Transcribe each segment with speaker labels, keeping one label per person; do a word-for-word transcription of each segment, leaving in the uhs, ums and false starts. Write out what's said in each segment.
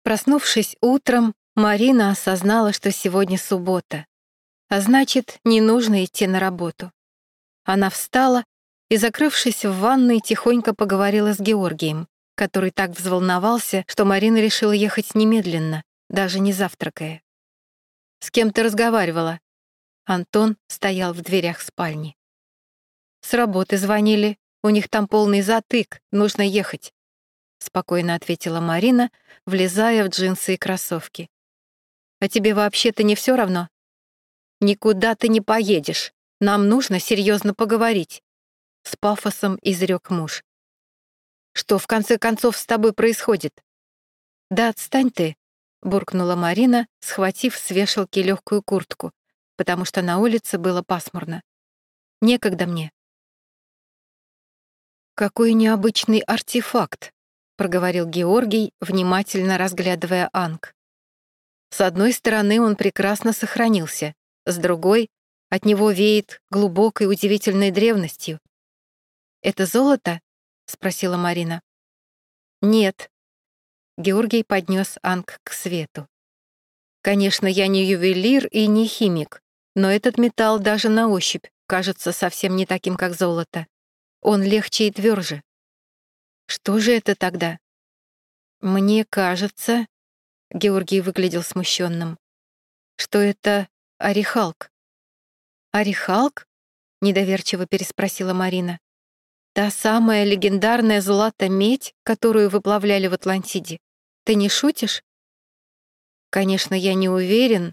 Speaker 1: Проснувшись утром, Марина осознала, что сегодня суббота, а значит, не нужно идти на работу. Она встала и, закрывшись в ванной, тихонько поговорила с Георгием, который так взволновался, что Марина решила ехать немедленно, даже не завтракая. «С кем ты разговаривала?» Антон стоял в дверях спальни. «С работы звонили. У них там полный затык, нужно ехать», — спокойно ответила Марина, влезая в джинсы и кроссовки. «А тебе вообще-то не все равно?» «Никуда ты не поедешь. Нам нужно серьезно поговорить», — с пафосом изрек муж. «Что, в конце концов, с тобой происходит?» «Да отстань ты», — буркнула Марина, схватив с вешалки легкую куртку, потому что на улице было пасмурно. «Некогда мне». «Какой необычный артефакт», — проговорил Георгий, внимательно разглядывая Анг. С одной стороны, он прекрасно сохранился, с другой — от него веет глубокой удивительной древностью. «Это золото?» — спросила Марина. «Нет». Георгий поднес Анг к свету. «Конечно, я не ювелир и не химик, но этот металл даже на ощупь кажется совсем не таким, как золото. Он легче и тверже. Что же это тогда?» «Мне кажется...» — Георгий выглядел смущенным, «что это орехалк». «Орехалк?» — недоверчиво переспросила Марина. «Та самая легендарная злато-медь, которую выплавляли в Атлантиде. Ты не шутишь?» «Конечно, я не уверен».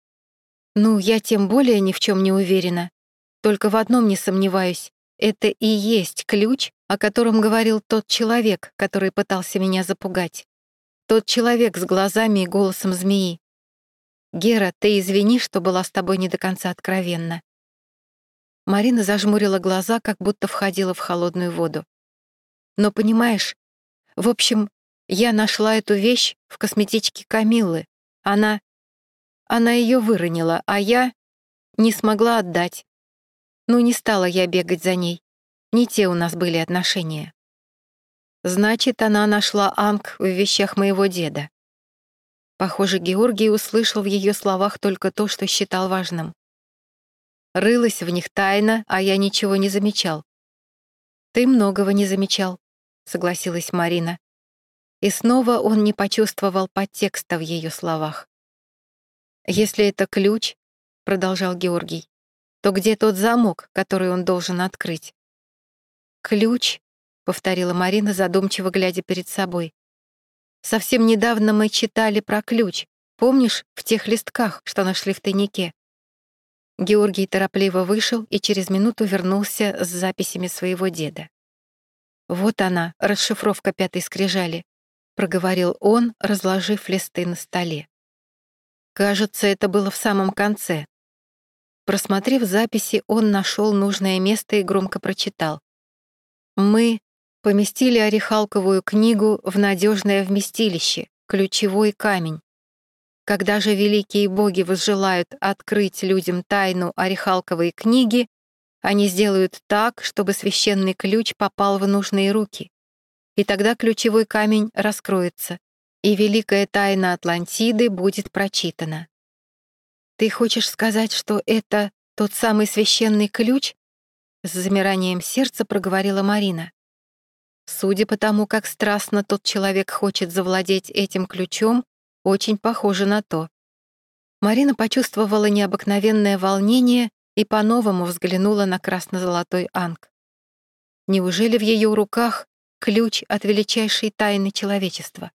Speaker 1: «Ну, я тем более ни в чем не уверена. Только в одном не сомневаюсь. Это и есть ключ, о котором говорил тот человек, который пытался меня запугать. Тот человек с глазами и голосом змеи. Гера, ты извини, что была с тобой не до конца откровенна». Марина зажмурила глаза, как будто входила в холодную воду. «Но понимаешь, в общем, я нашла эту вещь в косметичке Камиллы. Она... Она ее выронила, а я не смогла отдать. Ну, не стала я бегать за ней. Не те у нас были отношения». «Значит, она нашла Анг в вещах моего деда». Похоже, Георгий услышал в ее словах только то, что считал важным. «Рылась в них тайно, а я ничего не замечал». «Ты многого не замечал», — согласилась Марина. И снова он не почувствовал подтекста в ее словах. «Если это ключ», — продолжал Георгий, «то где тот замок, который он должен открыть?» «Ключ», — повторила Марина, задумчиво глядя перед собой. «Совсем недавно мы читали про ключ. Помнишь, в тех листках, что нашли в тайнике?» Георгий торопливо вышел и через минуту вернулся с записями своего деда. «Вот она, расшифровка пятой скрижали», — проговорил он, разложив листы на столе. Кажется, это было в самом конце. Просмотрев записи, он нашел нужное место и громко прочитал. «Мы поместили орехалковую книгу в надежное вместилище, ключевой камень. Когда же великие боги возжелают открыть людям тайну орехалковой книги, они сделают так, чтобы священный ключ попал в нужные руки. И тогда ключевой камень раскроется, и великая тайна Атлантиды будет прочитана». «Ты хочешь сказать, что это тот самый священный ключ?» С замиранием сердца проговорила Марина. Судя по тому, как страстно тот человек хочет завладеть этим ключом, очень похоже на то. Марина почувствовала необыкновенное волнение и по-новому взглянула на красно-золотой Анг. Неужели в ее руках ключ от величайшей тайны человечества?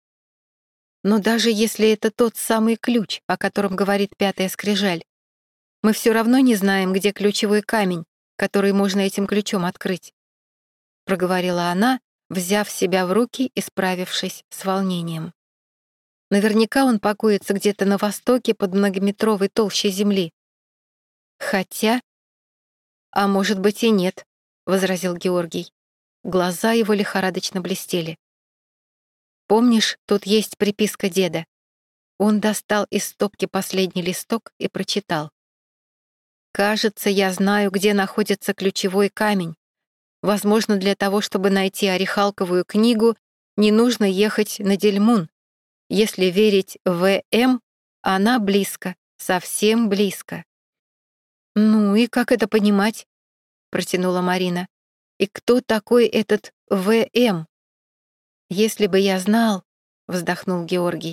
Speaker 1: Но даже если это тот самый ключ, о котором говорит пятая скрижаль, мы все равно не знаем, где ключевой камень, который можно этим ключом открыть, — проговорила она, взяв себя в руки и справившись с волнением. Наверняка он покоится где-то на востоке под многометровой толщей земли. Хотя... А может быть и нет, — возразил Георгий. Глаза его лихорадочно блестели. «Помнишь, тут есть приписка деда?» Он достал из стопки последний листок и прочитал. «Кажется, я знаю, где находится ключевой камень. Возможно, для того, чтобы найти орехалковую книгу, не нужно ехать на Дельмун. Если верить В М, она близко, совсем близко. «Ну и как это понимать?» — протянула Марина. «И кто такой этот В М?» «Если бы я знал», — вздохнул Георгий.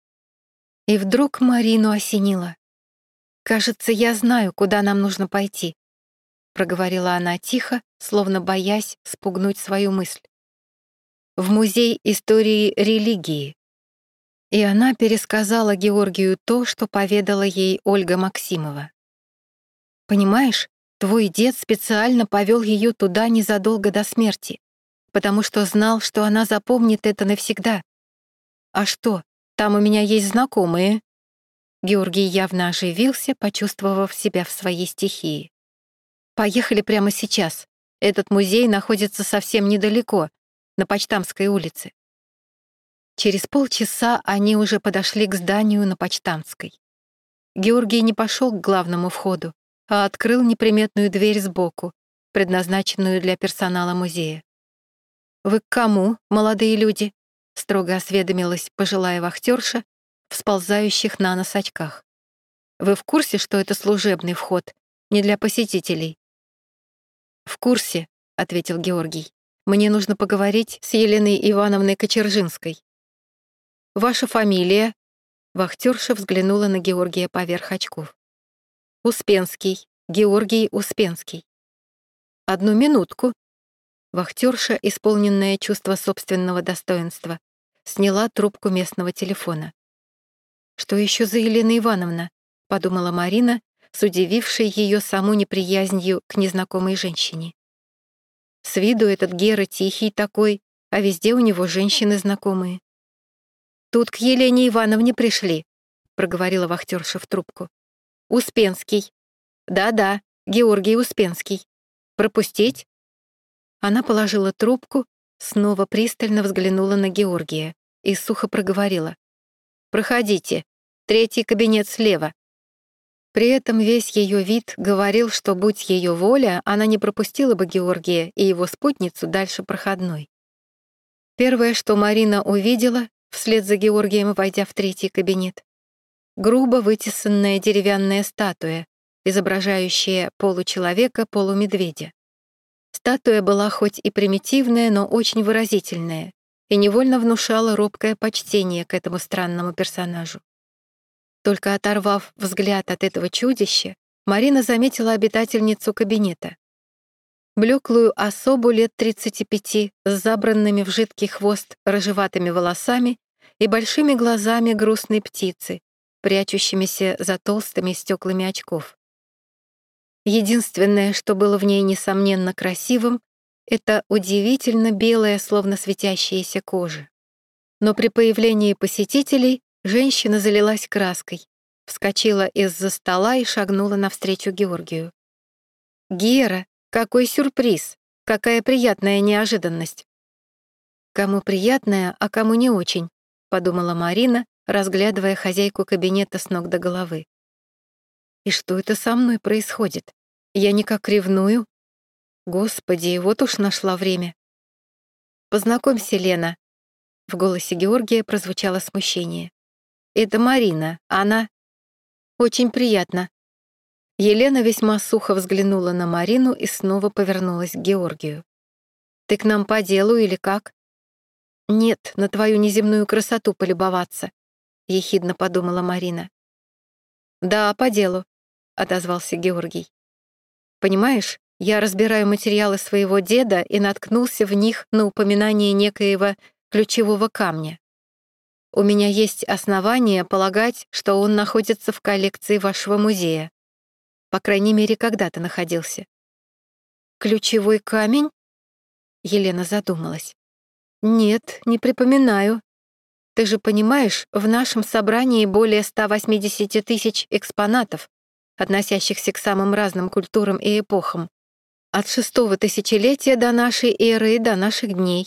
Speaker 1: И вдруг Марину осенило. «Кажется, я знаю, куда нам нужно пойти», — проговорила она тихо, словно боясь спугнуть свою мысль. «В музей истории религии». И она пересказала Георгию то, что поведала ей Ольга Максимова. «Понимаешь, твой дед специально повел ее туда незадолго до смерти, потому что знал, что она запомнит это навсегда. А что, там у меня есть знакомые?» Георгий явно оживился, почувствовав себя в своей стихии. «Поехали прямо сейчас. Этот музей находится совсем недалеко, на Почтамтской улице». Через полчаса они уже подошли к зданию на Почтамтской. Георгий не пошел к главному входу, а открыл неприметную дверь сбоку, предназначенную для персонала музея. «Вы к кому, молодые люди?» — строго осведомилась пожилая вахтерша в сползающих на нос очках. «Вы в курсе, что это служебный вход, не для посетителей?» «В курсе», — ответил Георгий. «Мне нужно поговорить с Еленой Ивановной Кочержинской». «Ваша фамилия?» Вахтерша взглянула на Георгия поверх очков. «Успенский, Георгий Успенский». «Одну минутку». Вахтерша, исполненная чувства собственного достоинства, сняла трубку местного телефона. «Что еще за Елена Ивановна?» — подумала Марина, с удивившей ее саму неприязнью к незнакомой женщине. С виду этот Гера тихий такой, а везде у него женщины знакомые. «Тут к Елене Ивановне пришли», — проговорила вахтерша в трубку. «Успенский. Да-да, Георгий Успенский. Пропустить?» Она положила трубку, снова пристально взглянула на Георгия и сухо проговорила. «Проходите, третий кабинет слева». При этом весь ее вид говорил, что, будь ее воля, она не пропустила бы Георгия и его спутницу дальше проходной. Первое, что Марина увидела, вслед за Георгием, войдя в третий кабинет, грубо вытесанная деревянная статуя, изображающая получеловека, полумедведя. Статуя была хоть и примитивная, но очень выразительная и невольно внушала робкое почтение к этому странному персонажу. Только оторвав взгляд от этого чудища, Марина заметила обитательницу кабинета. Блеклую особу лет тридцати пяти с забранными в жидкий хвост рыжеватыми волосами и большими глазами грустной птицы, прячущимися за толстыми стеклами очков. Единственное, что было в ней несомненно красивым, это удивительно белая, словно светящаяся кожа. Но при появлении посетителей женщина залилась краской, вскочила из-за стола и шагнула навстречу Георгию. «Гера, какой сюрприз! Какая приятная неожиданность!» «Кому приятная, а кому не очень», — подумала Марина, разглядывая хозяйку кабинета с ног до головы. «И что это со мной происходит? Я никак ревную? Господи, вот уж нашла время». «Познакомься, Лена». В голосе Георгия прозвучало смущение. «Это Марина, она...» «Очень приятно». Елена весьма сухо взглянула на Марину и снова повернулась к Георгию. «Ты к нам по делу или как?» «Нет, на твою неземную красоту полюбоваться», — ехидно подумала Марина. «Да, по делу», — отозвался Георгий. «Понимаешь, я разбираю материалы своего деда и наткнулся в них на упоминание некоего ключевого камня. У меня есть основания полагать, что он находится в коллекции вашего музея. По крайней мере, когда-то находился». «Ключевой камень?» Елена задумалась. «Нет, не припоминаю. Ты же понимаешь, в нашем собрании более ста восьмидесяти тысяч экспонатов, относящихся к самым разным культурам и эпохам, от шестого тысячелетия до нашей эры и до наших дней».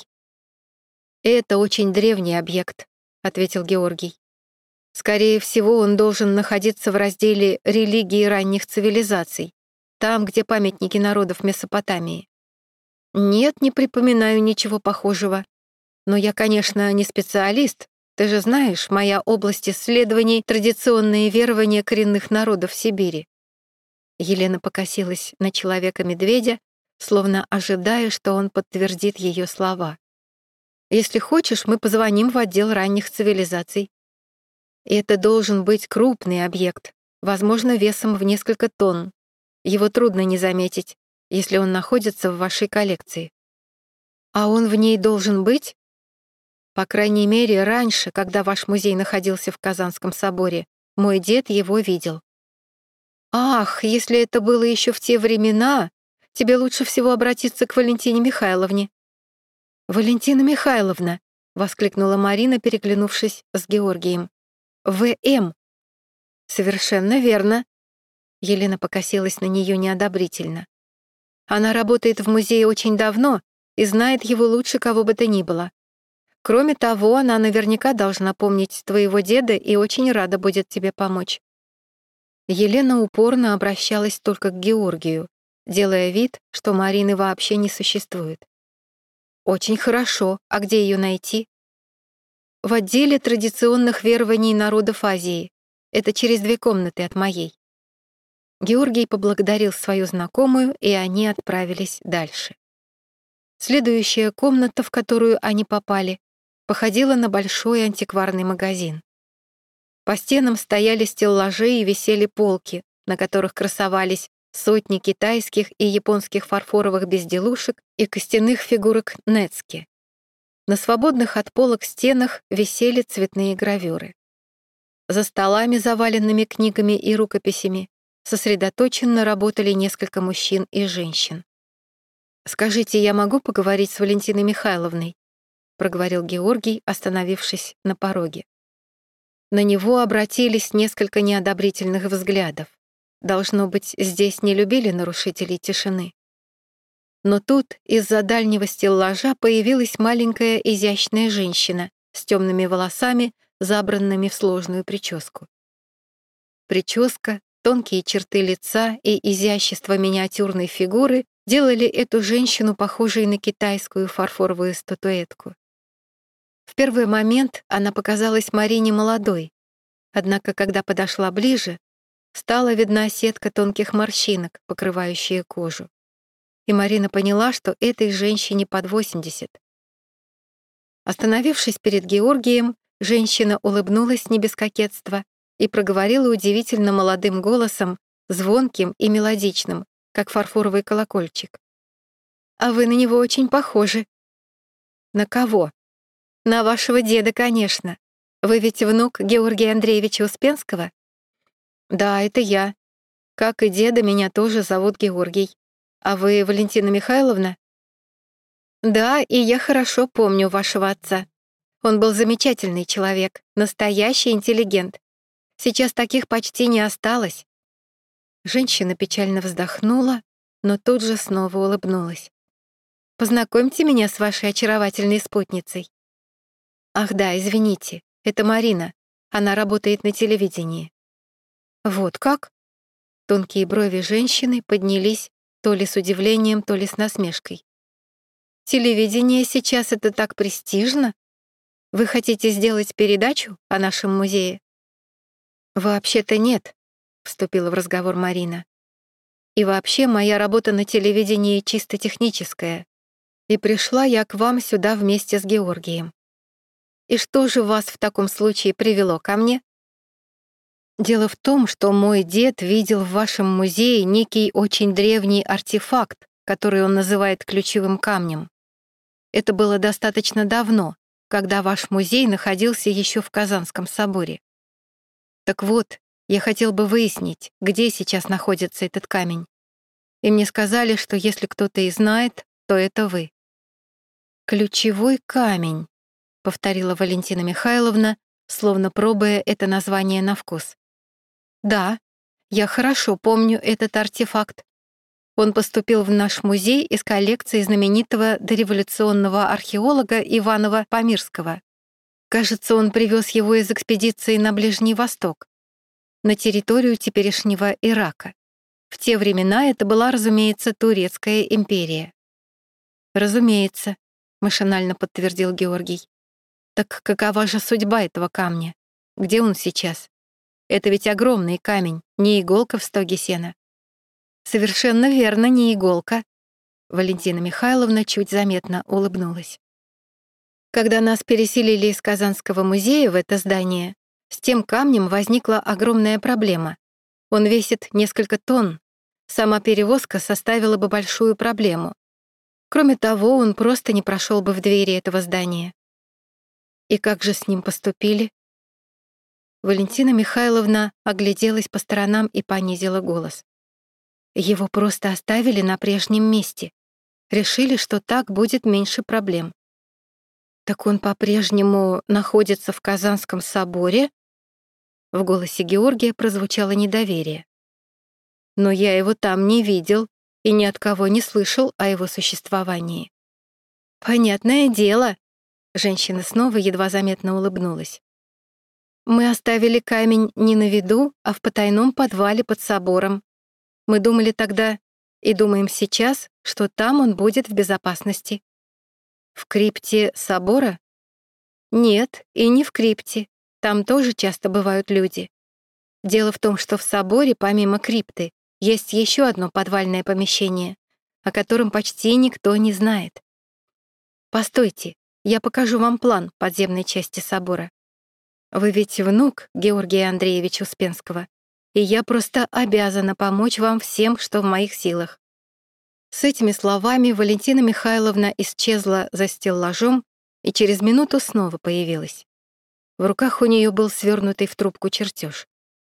Speaker 1: «Это очень древний объект», — ответил Георгий. «Скорее всего, он должен находиться в разделе религии ранних цивилизаций, там, где памятники народов Месопотамии». «Нет, не припоминаю ничего похожего. Но я, конечно, не специалист, Ты же знаешь, моя область исследований — традиционные верования коренных народов Сибири». Елена покосилась на человека-медведя, словно ожидая, что он подтвердит ее слова. «Если хочешь, мы позвоним в отдел ранних цивилизаций. И это должен быть крупный объект, возможно, весом в несколько тонн. Его трудно не заметить, если он находится в вашей коллекции. А он в ней должен быть? По крайней мере, раньше, когда ваш музей находился в Казанском соборе, мой дед его видел». «Ах, если это было еще в те времена, тебе лучше всего обратиться к Валентине Михайловне». «Валентина Михайловна!» — воскликнула Марина, переглянувшись с Георгием. «вэ эм». «Совершенно верно». Елена покосилась на нее неодобрительно. «Она работает в музее очень давно и знает его лучше кого бы то ни было. Кроме того, она наверняка должна помнить твоего деда и очень рада будет тебе помочь». Елена упорно обращалась только к Георгию, делая вид, что Марины вообще не существует. «Очень хорошо. А где ее найти?» «В отделе традиционных верований народов Азии. Это через две комнаты от моей». Георгий поблагодарил свою знакомую, и они отправились дальше. Следующая комната, в которую они попали, походила на большой антикварный магазин. По стенам стояли стеллажи и висели полки, на которых красовались сотни китайских и японских фарфоровых безделушек и костяных фигурок нетски. На свободных от полок стенах висели цветные гравюры. За столами, заваленными книгами и рукописями, сосредоточенно работали несколько мужчин и женщин. «Скажите, я могу поговорить с Валентиной Михайловной?» — проговорил Георгий, остановившись на пороге. На него обратились несколько неодобрительных взглядов. Должно быть, здесь не любили нарушителей тишины. Но тут из-за дальнего стеллажа появилась маленькая изящная женщина с темными волосами, забранными в сложную прическу. Прическа, тонкие черты лица и изящество миниатюрной фигуры делали эту женщину похожей на китайскую фарфоровую статуэтку. В первый момент она показалась Марине молодой, однако, когда подошла ближе, стала видна сетка тонких морщинок, покрывающая кожу. И Марина поняла, что этой женщине под восемьдесят. Остановившись перед Георгием, женщина улыбнулась не без кокетства и проговорила удивительно молодым голосом, звонким и мелодичным, как фарфоровый колокольчик. «А вы на него очень похожи». «На кого?» «На вашего деда, конечно. Вы ведь внук Георгия Андреевича Успенского?» «Да, это я. Как и деда, меня тоже зовут Георгий. А вы Валентина Михайловна?» «Да, и я хорошо помню вашего отца. Он был замечательный человек, настоящий интеллигент. Сейчас таких почти не осталось». Женщина печально вздохнула, но тут же снова улыбнулась. «Познакомьте меня с вашей очаровательной спутницей». «Ах да, извините, это Марина. Она работает на телевидении». «Вот как?» Тонкие брови женщины поднялись то ли с удивлением, то ли с насмешкой. «Телевидение сейчас — это так престижно? Вы хотите сделать передачу о нашем музее?» «Вообще-то нет», — вступила в разговор Марина. «И вообще моя работа на телевидении чисто техническая. И пришла я к вам сюда вместе с Георгием. И что же вас в таком случае привело ко мне?» «Дело в том, что мой дед видел в вашем музее некий очень древний артефакт, который он называет ключевым камнем. Это было достаточно давно, когда ваш музей находился еще в Казанском соборе. Так вот, я хотел бы выяснить, где сейчас находится этот камень. И мне сказали, что если кто-то и знает, то это вы». «Ключевой камень», — повторила Валентина Михайловна, словно пробуя это название на вкус. «Да, я хорошо помню этот артефакт. Он поступил в наш музей из коллекции знаменитого дореволюционного археолога Иванова Памирского. Кажется, он привез его из экспедиции на Ближний Восток, на территорию теперешнего Ирака. В те времена это была, разумеется, Турецкая империя». «Разумеется», — машинально подтвердил Георгий. Так какова же судьба этого камня? Где он сейчас? Это ведь огромный камень, не иголка в стоге сена. Совершенно верно, не иголка. Валентина Михайловна чуть заметно улыбнулась. Когда нас переселили из Казанского музея в это здание, с тем камнем возникла огромная проблема. Он весит несколько тонн. Сама перевозка составила бы большую проблему. Кроме того, он просто не прошел бы в двери этого здания. И как же с ним поступили? Валентина Михайловна огляделась по сторонам и понизила голос. Его просто оставили на прежнем месте. Решили, что так будет меньше проблем. Так он по-прежнему находится в Казанском соборе? В голосе Георгия прозвучало недоверие. Но я его там не видел и ни от кого не слышал о его существовании. Понятное дело. Женщина снова едва заметно улыбнулась. Мы оставили камень не на виду, а в потайном подвале под собором. Мы думали тогда и думаем сейчас, что там он будет в безопасности. В крипте собора? Нет, и не в крипте. Там тоже часто бывают люди. Дело в том, что в соборе, помимо крипты, есть еще одно подвальное помещение, о котором почти никто не знает. Постойте, я покажу вам план подземной части собора. Вы ведь внук Георгия Андреевича Успенского, и я просто обязана помочь вам всем, что в моих силах. С этими словами Валентина Михайловна исчезла за стеллажом и через минуту снова появилась. В руках у нее был свернутый в трубку чертеж.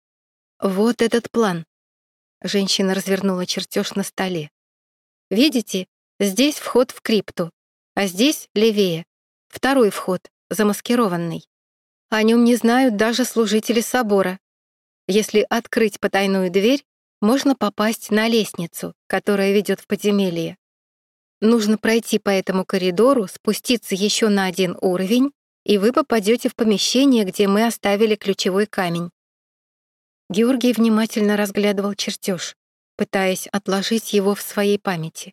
Speaker 1: Вот этот план. Женщина развернула чертеж на столе. Видите, здесь вход в крипту, а здесь, левее, второй вход, замаскированный. О нем не знают даже служители собора. Если открыть потайную дверь, можно попасть на лестницу, которая ведет в подземелье. Нужно пройти по этому коридору, спуститься еще на один уровень, и вы попадете в помещение, где мы оставили ключевой камень. Георгий внимательно разглядывал чертеж, пытаясь отложить его в своей памяти.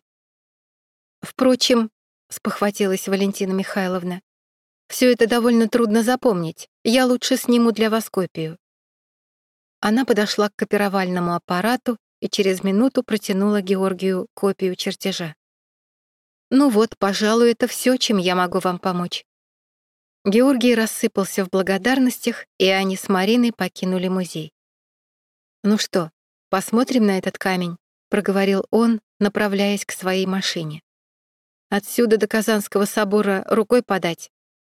Speaker 1: Впрочем, спохватилась Валентина Михайловна, все это довольно трудно запомнить. Я лучше сниму для вас копию. Она подошла к копировальному аппарату и через минуту протянула Георгию копию чертежа. Ну вот, пожалуй, это все, чем я могу вам помочь. Георгий рассыпался в благодарностях, и они с Мариной покинули музей. Ну что, посмотрим на этот камень, проговорил он, направляясь к своей машине. Отсюда до Казанского собора рукой подать.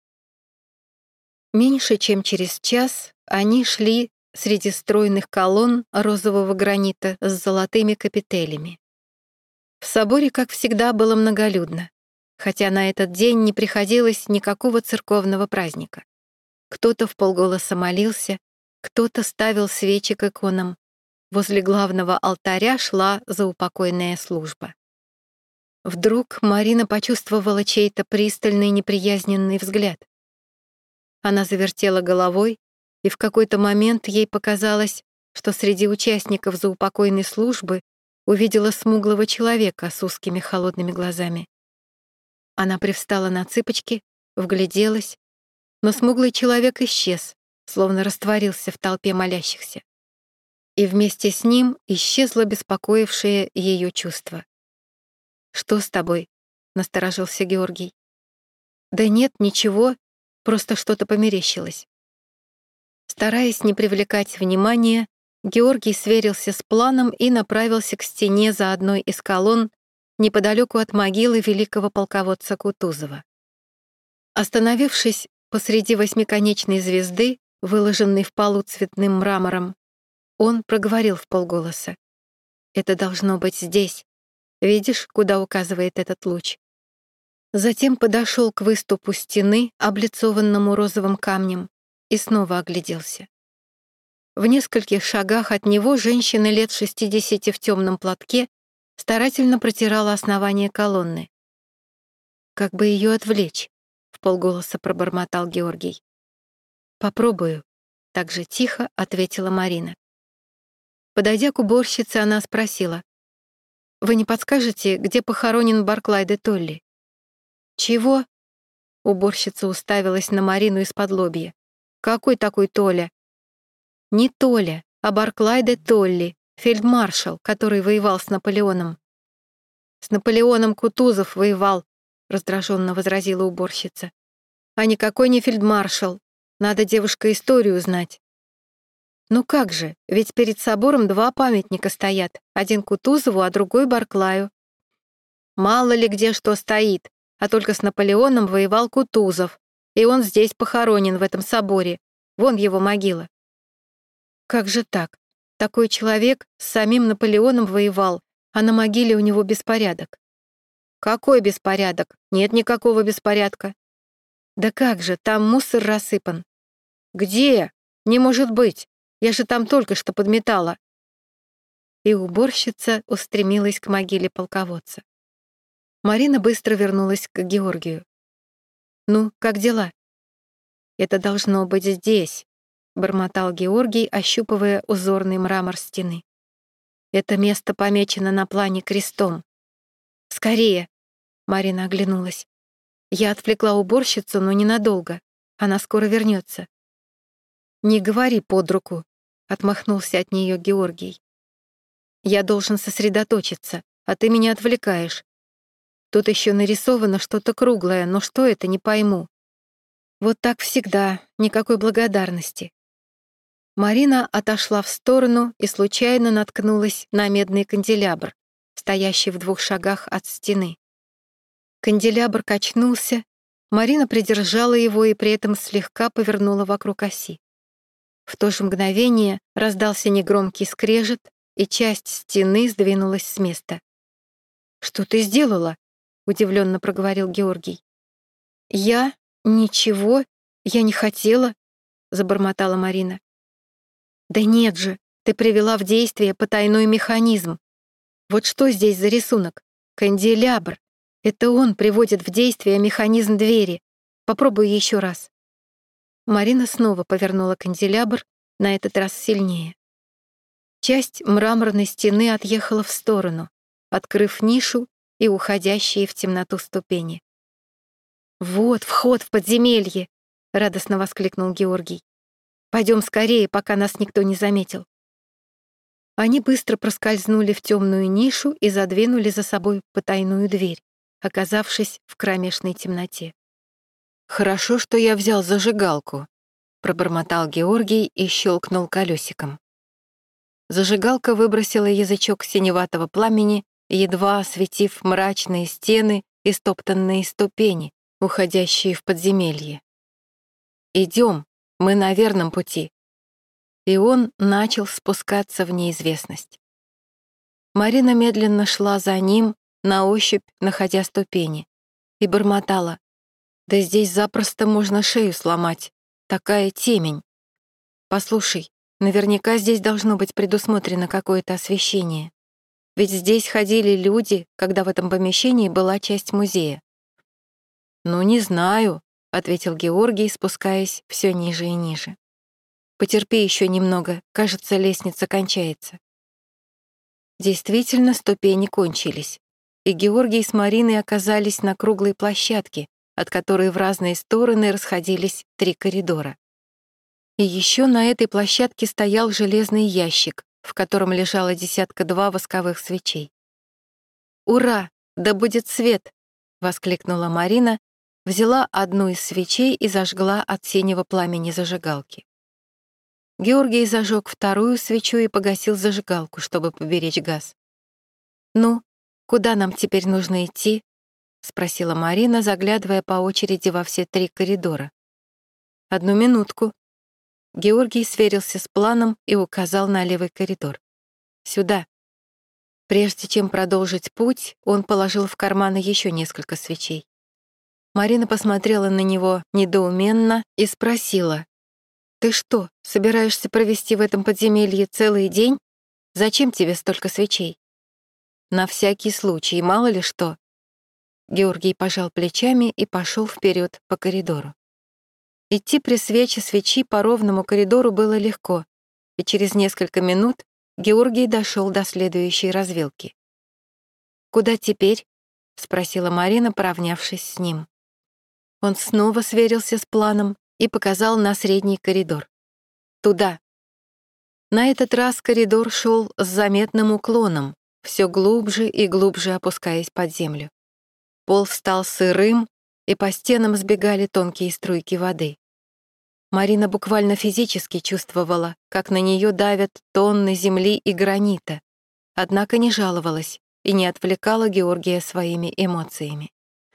Speaker 1: Меньше чем через час они шли среди стройных колонн розового гранита с золотыми капителями. В соборе, как всегда, было многолюдно, хотя на этот день не приходилось никакого церковного праздника. Кто-то вполголоса молился, кто-то ставил свечи к иконам. Возле главного алтаря шла заупокойная служба. Вдруг Марина почувствовала чей-то пристальный неприязненный взгляд. Она завертела головой, и в какой-то момент ей показалось, что среди участников заупокойной службы увидела смуглого человека с узкими холодными глазами. Она привстала на цыпочки, вгляделась, но смуглый человек исчез, словно растворился в толпе молящихся. И вместе с ним исчезло беспокоившее ее чувство. «Что с тобой?» — насторожился Георгий. «Да нет, ничего, просто что-то померещилось». Стараясь не привлекать внимания, Георгий сверился с планом и направился к стене за одной из колонн неподалеку от могилы великого полководца Кутузова. Остановившись посреди восьмиконечной звезды, выложенной в полу цветным мрамором, он проговорил вполголоса: «Это должно быть здесь. Видишь, куда указывает этот луч?» Затем подошел к выступу стены, облицованному розовым камнем, и снова огляделся. В нескольких шагах от него женщина лет шестидесяти в темном платке старательно протирала основание колонны. «Как бы ее отвлечь?» — вполголоса пробормотал Георгий. «Попробую», — так же тихо ответила Марина. Подойдя к уборщице, она спросила: «Вы не подскажете, где похоронен Барклай де Толли?» «Чего?» Уборщица уставилась на Марину из-под лобья. «Какой такой Толя?» «Не Толя, а Барклай де Толли, фельдмаршал, который воевал с Наполеоном». «С Наполеоном Кутузов воевал», — раздраженно возразила уборщица. «А никакой не фельдмаршал. Надо, девушка, историю знать». «Ну как же, ведь перед собором два памятника стоят, один Кутузову, а другой Барклаю». «Мало ли где что стоит, а только с Наполеоном воевал Кутузов, и он здесь похоронен, в этом соборе. Вон его могила». «Как же так? Такой человек с самим Наполеоном воевал, а на могиле у него беспорядок». «Какой беспорядок? Нет никакого беспорядка». «Да как же, там мусор рассыпан». «Где? Не может быть. Я же там только что подметала». И уборщица устремилась к могиле полководца. Марина быстро вернулась к Георгию. «Ну, как дела?» «Это должно быть здесь», — бормотал Георгий, ощупывая узорный мрамор стены. «Это место помечено на плане крестом». «Скорее!» — Марина оглянулась. «Я отвлекла уборщицу, но ненадолго. Она скоро вернется». «Не говори под руку», — отмахнулся от нее Георгий. «Я должен сосредоточиться, а ты меня отвлекаешь. Тут еще нарисовано что-то круглое, но что это, не пойму. Вот так всегда, никакой благодарности». Марина отошла в сторону и случайно наткнулась на медный канделябр, стоящий в двух шагах от стены. Канделябр качнулся, Марина придержала его и при этом слегка повернула вокруг оси. В то же мгновение раздался негромкий скрежет, и часть стены сдвинулась с места. «Что ты сделала?» — удивленно проговорил Георгий. «Я? Ничего, я не хотела», — забормотала Марина. «Да нет же, ты привела в действие потайной механизм. Вот что здесь за рисунок? Канделябр. Это он приводит в действие механизм двери. Попробуй еще раз». Марина снова повернула канделябр, на этот раз сильнее. Часть мраморной стены отъехала в сторону, открыв нишу и уходящие в темноту ступени. «Вот вход в подземелье!» — радостно воскликнул Георгий. «Пойдем скорее, пока нас никто не заметил». Они быстро проскользнули в темную нишу и задвинули за собой потайную дверь, оказавшись в кромешной темноте. «Хорошо, что я взял зажигалку», — пробормотал Георгий и щелкнул колесиком. Зажигалка выбросила язычок синеватого пламени, едва осветив мрачные стены и стоптанные ступени, уходящие в подземелье. «Идем, мы на верном пути». И он начал спускаться в неизвестность. Марина медленно шла за ним, на ощупь находя ступени, и бормотала: «Да здесь запросто можно шею сломать, такая темень. Послушай, наверняка здесь должно быть предусмотрено какое-то освещение. Ведь здесь ходили люди, когда в этом помещении была часть музея». «Ну, не знаю», — ответил Георгий, спускаясь все ниже и ниже. «Потерпи еще немного, кажется, лестница кончается». Действительно, ступени кончились, и Георгий с Мариной оказались на круглой площадке, от которой в разные стороны расходились три коридора. И еще на этой площадке стоял железный ящик, в котором лежало десятка-два восковых свечей. «Ура! Да будет свет!» — воскликнула Марина, взяла одну из свечей и зажгла от синего пламени зажигалки. Георгий зажег вторую свечу и погасил зажигалку, чтобы поберечь газ. «Ну, куда нам теперь нужно идти?» — спросила Марина, заглядывая по очереди во все три коридора. «Одну минутку». Георгий сверился с планом и указал на левый коридор. «Сюда». Прежде чем продолжить путь, он положил в карманы еще несколько свечей. Марина посмотрела на него недоуменно и спросила: «Ты что, собираешься провести в этом подземелье целый день? Зачем тебе столько свечей?» «На всякий случай, мало ли что». Георгий пожал плечами и пошел вперед по коридору. Идти при свече свечи по ровному коридору было легко, и через несколько минут Георгий дошел до следующей развилки. «Куда теперь?» — спросила Марина, поравнявшись с ним. Он снова сверился с планом и показал на средний коридор. «Туда». На этот раз коридор шел с заметным уклоном, все глубже и глубже опускаясь под землю. Пол стал сырым, и по стенам сбегали тонкие струйки воды. Марина буквально физически чувствовала, как на нее давят тонны земли и гранита, однако не жаловалась и не отвлекала Георгия своими эмоциями.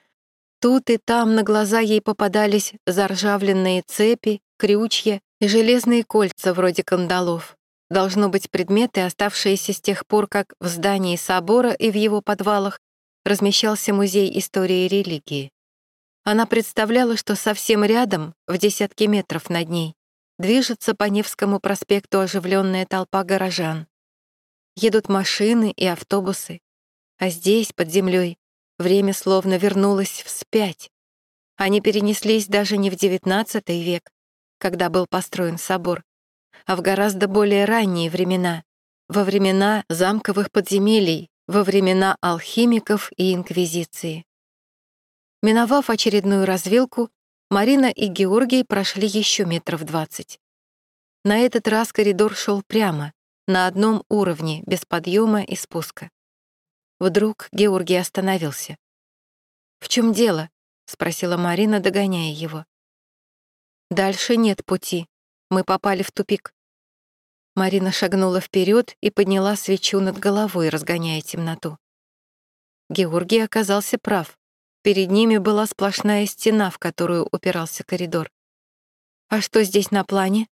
Speaker 1: Тут и там на глаза ей попадались заржавленные цепи, крючья и железные кольца вроде кандалов. Должно быть, предметы, оставшиеся с тех пор, как в здании собора и в его подвалах размещался музей истории религии. Она представляла, что совсем рядом, в десятке метров над ней, движется по Невскому проспекту оживленная толпа горожан. Едут машины и автобусы, а здесь, под землей, время словно вернулось вспять. Они перенеслись даже не в девятнадцатый век, когда был построен собор, а в гораздо более ранние времена, во времена замковых подземелий, во времена алхимиков и инквизиции. Миновав очередную развилку, Марина и Георгий прошли еще метров двадцать. На этот раз коридор шел прямо, на одном уровне, без подъема и спуска. Вдруг Георгий остановился. «В чем дело?» — спросила Марина, догоняя его. «Дальше нет пути. Мы попали в тупик». Марина шагнула вперед и подняла свечу над головой, разгоняя темноту. Георгий оказался прав. Перед ними была сплошная стена, в которую упирался коридор. «А что здесь на плане?»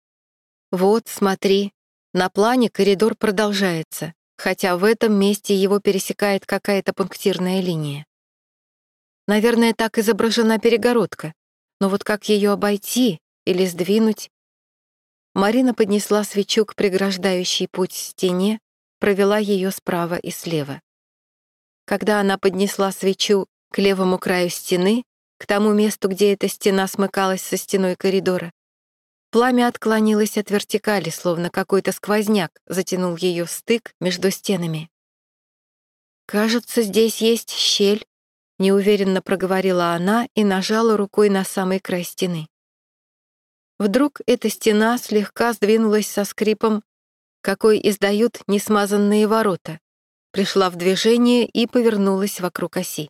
Speaker 1: «Вот, смотри. На плане коридор продолжается, хотя в этом месте его пересекает какая-то пунктирная линия. Наверное, так изображена перегородка, но вот как ее обойти или сдвинуть?» Марина поднесла свечу к преграждающей путь стене, провела ее справа и слева. Когда она поднесла свечу к левому краю стены, к тому месту, где эта стена смыкалась со стеной коридора, пламя отклонилось от вертикали, словно какой-то сквозняк затянул ее в стык между стенами. «Кажется, здесь есть щель», — неуверенно проговорила она и нажала рукой на самый край стены. Вдруг эта стена слегка сдвинулась со скрипом, какой издают несмазанные ворота, пришла в движение и повернулась вокруг оси.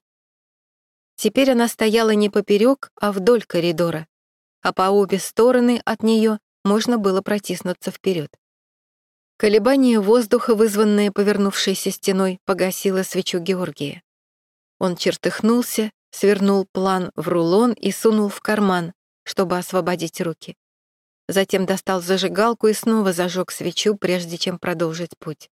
Speaker 1: Теперь она стояла не поперек, а вдоль коридора, а по обе стороны от нее можно было протиснуться вперед. Колебание воздуха, вызванное повернувшейся стеной, погасило свечу Георгия. Он чертыхнулся, свернул план в рулон и сунул в карман, чтобы освободить руки. Затем достал зажигалку и снова зажег свечу, прежде чем продолжить путь.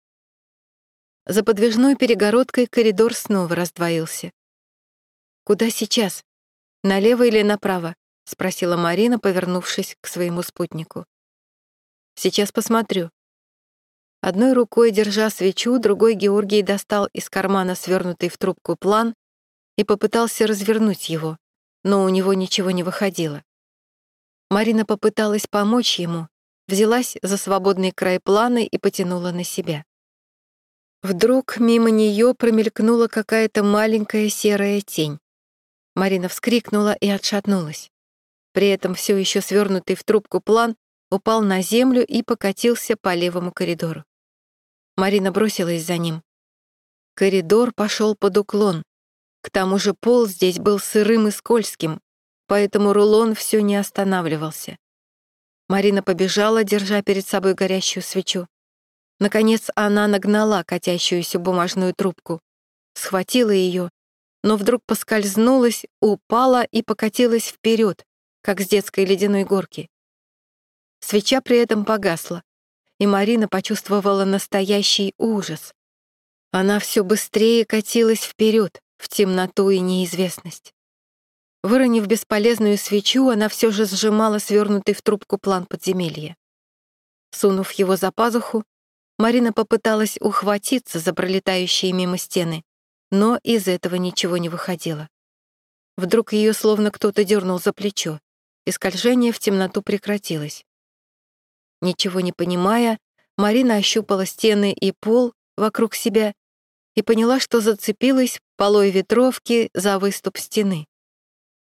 Speaker 1: За подвижной перегородкой коридор снова раздвоился. «Куда сейчас? Налево или направо?» — спросила Марина, повернувшись к своему спутнику. «Сейчас посмотрю». Одной рукой, держа свечу, другой Георгий достал из кармана свернутый в трубку план и попытался развернуть его, но у него ничего не выходило. Марина попыталась помочь ему, взялась за свободный край плана и потянула на себя. Вдруг мимо нее промелькнула какая-то маленькая серая тень. Марина вскрикнула и отшатнулась. При этом все еще свернутый в трубку план упал на землю и покатился по левому коридору. Марина бросилась за ним. Коридор пошел под уклон. К тому же пол здесь был сырым и скользким, поэтому рулон все не останавливался. Марина побежала, держа перед собой горящую свечу. Наконец она нагнала катящуюся бумажную трубку, схватила ее, но вдруг поскользнулась, упала и покатилась вперед, как с детской ледяной горки. Свеча при этом погасла, и Марина почувствовала настоящий ужас. Она все быстрее катилась вперед, в темноту и неизвестность. Выронив бесполезную свечу, она все же сжимала свернутый в трубку план подземелья. Сунув его за пазуху, Марина попыталась ухватиться за пролетающие мимо стены, но из этого ничего не выходило. Вдруг ее словно кто-то дернул за плечо, и скольжение в темноту прекратилось. Ничего не понимая, Марина ощупала стены и пол вокруг себя и поняла, что зацепилась полой ветровки за выступ стены.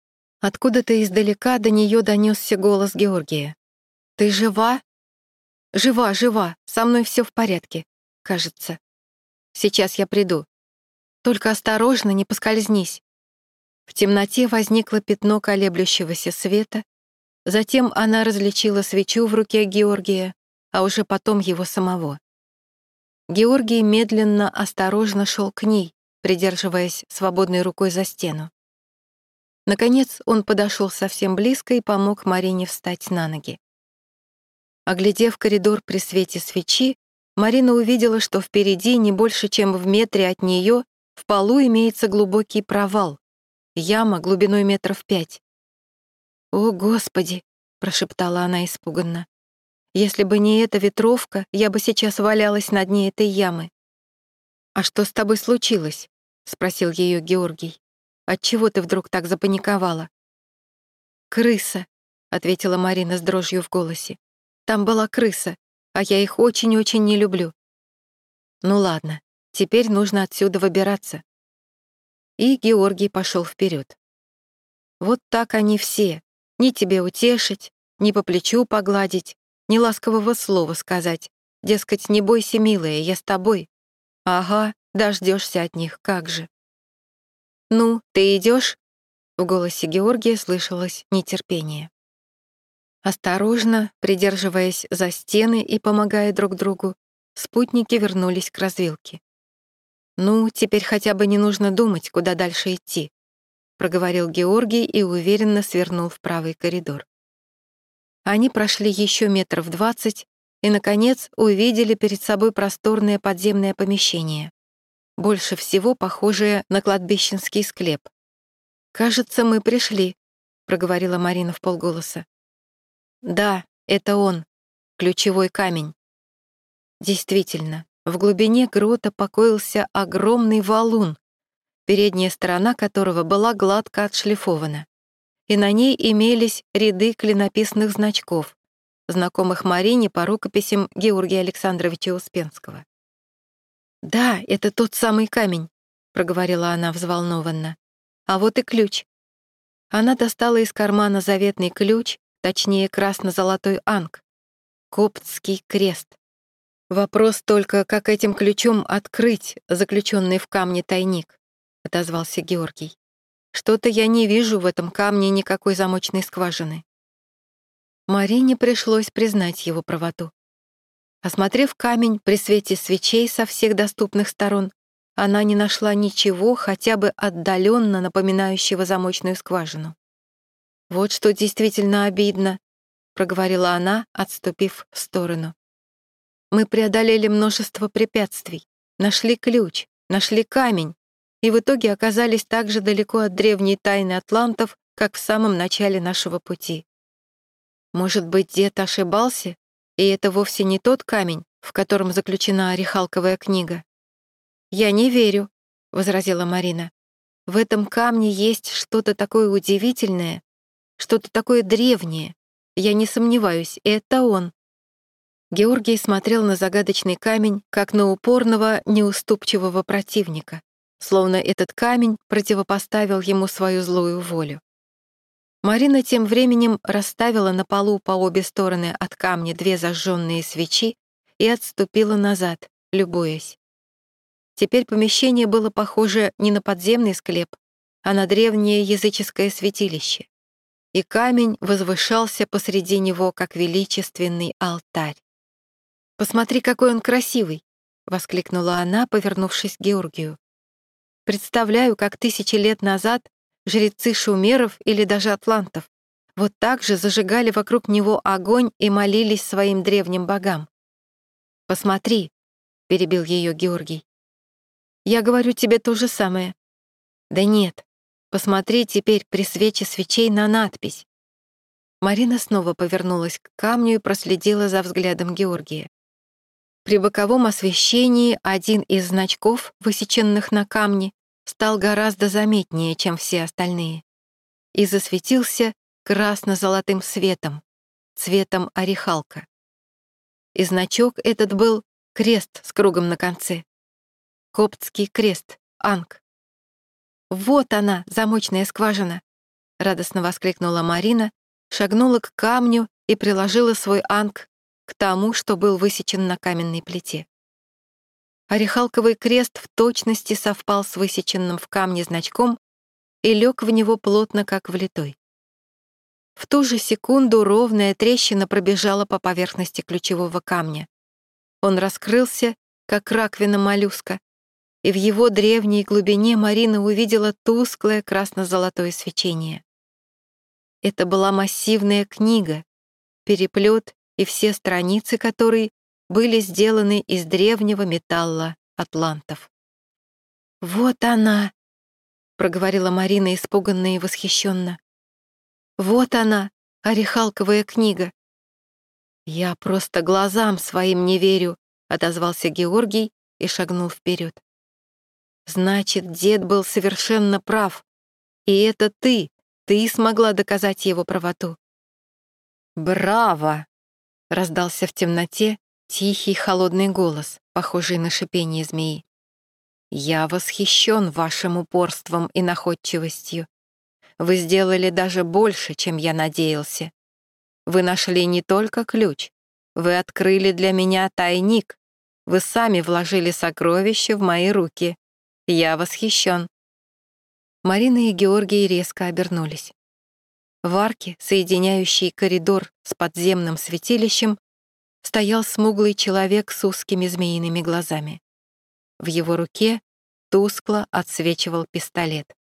Speaker 1: Откуда-то издалека до нее донесся голос Георгия. «Ты жива?» «Жива, жива, со мной все в порядке, кажется. Сейчас я приду. Только осторожно, не поскользнись». В темноте возникло пятно колеблющегося света, затем она различила свечу в руке Георгия, а уже потом его самого. Георгий медленно, осторожно шел к ней, придерживаясь свободной рукой за стену. Наконец он подошел совсем близко и помог Марине встать на ноги. Оглядев коридор при свете свечи, Марина увидела, что впереди, не больше чем в метре от нее, в полу имеется глубокий провал, яма глубиной метров пять. «О, Господи!» — прошептала она испуганно. «Если бы не эта ветровка, я бы сейчас валялась на дне этой ямы». «А что с тобой случилось?» — спросил ее Георгий. «Отчего ты вдруг так запаниковала?» «Крыса», — ответила Марина с дрожью в голосе. «Там была крыса, а я их очень-очень не люблю». «Ну ладно, теперь нужно отсюда выбираться». И Георгий пошел вперед. Вот так они все. Ни тебе утешить, ни по плечу погладить, ни ласкового слова сказать. Дескать, не бойся, милая, я с тобой. Ага, дождешься от них, как же. «Ну, ты идешь? В голосе Георгия слышалось нетерпение. Осторожно, придерживаясь за стены и помогая друг другу, спутники вернулись к развилке. «Ну, теперь хотя бы не нужно думать, куда дальше идти», проговорил Георгий и уверенно свернул в правый коридор. Они прошли еще метров двадцать и, наконец, увидели перед собой просторное подземное помещение, больше всего похожее на кладбищенский склеп. «Кажется, мы пришли», — проговорила Марина вполголоса. «Да, это он, ключевой камень». Действительно, в глубине грота покоился огромный валун, передняя сторона которого была гладко отшлифована, и на ней имелись ряды клинописных значков, знакомых Марине по рукописям Георгия Александровича Успенского. «Да, это тот самый камень», — проговорила она взволнованно. «А вот и ключ». Она достала из кармана заветный ключ, точнее, красно-золотой анг, коптский крест. «Вопрос только, как этим ключом открыть заключенный в камне тайник», — отозвался Георгий. «Что-то я не вижу в этом камне никакой замочной скважины». Марине пришлось признать его правоту. Осмотрев камень при свете свечей со всех доступных сторон, она не нашла ничего, хотя бы отдаленно напоминающего замочную скважину. «Вот что действительно обидно», — проговорила она, отступив в сторону. «Мы преодолели множество препятствий, нашли ключ, нашли камень, и в итоге оказались так же далеко от древней тайны атлантов, как в самом начале нашего пути. Может быть, дед ошибался, и это вовсе не тот камень, в котором заключена орехалковая книга?» «Я не верю», — возразила Марина. «В этом камне есть что-то такое удивительное, что-то такое древнее. Я не сомневаюсь, это он». Георгий смотрел на загадочный камень, как на упорного, неуступчивого противника, словно этот камень противопоставил ему свою злую волю. Марина тем временем расставила на полу по обе стороны от камня две зажженные свечи и отступила назад, любуясь. Теперь помещение было похоже не на подземный склеп, а на древнее языческое святилище, и камень возвышался посреди него, как величественный алтарь. «Посмотри, какой он красивый!» — воскликнула она, повернувшись к Георгию. «Представляю, как тысячи лет назад жрецы шумеров или даже атлантов вот так же зажигали вокруг него огонь и молились своим древним богам». «Посмотри», — перебил ее Георгий. «Я говорю тебе то же самое». «Да нет, посмотри теперь при свече свечей на надпись». Марина снова повернулась к камню и проследила за взглядом Георгия. При боковом освещении один из значков, высеченных на камне, стал гораздо заметнее, чем все остальные, и засветился красно-золотым светом, цветом орехалка. И значок этот был крест с кругом на конце. Коптский крест, анг. «Вот она, замочная скважина», — радостно воскликнула Марина, шагнула к камню и приложила свой анг к тому, что был высечен на каменной плите. Орехалковый крест в точности совпал с высеченным в камне значком и лег в него плотно, как влитой. В ту же секунду ровная трещина пробежала по поверхности ключевого камня. Он раскрылся, как раковина моллюска, и в его древней глубине Марина увидела тусклое красно-золотое свечение. Это была массивная книга, переплет и все страницы которой были сделаны из древнего металла атлантов. «Вот она!» — проговорила Марина испуганно и восхищенно. «Вот она, орехалковая книга!» «Я просто глазам своим не верю», — отозвался Георгий и шагнул вперед. «Значит, дед был совершенно прав, и это ты, ты смогла доказать его правоту». «Браво!» — раздался в темноте тихий холодный голос, похожий на шипение змеи. «Я восхищен вашим упорством и находчивостью. Вы сделали даже больше, чем я надеялся. Вы нашли не только ключ, вы открыли для меня тайник, вы сами вложили сокровища в мои руки. Я восхищен». Марина и Георгий резко обернулись. В арке, соединяющей коридор с подземным святилищем, стоял смуглый человек с узкими змеиными глазами. В его руке тускло отсвечивал пистолет.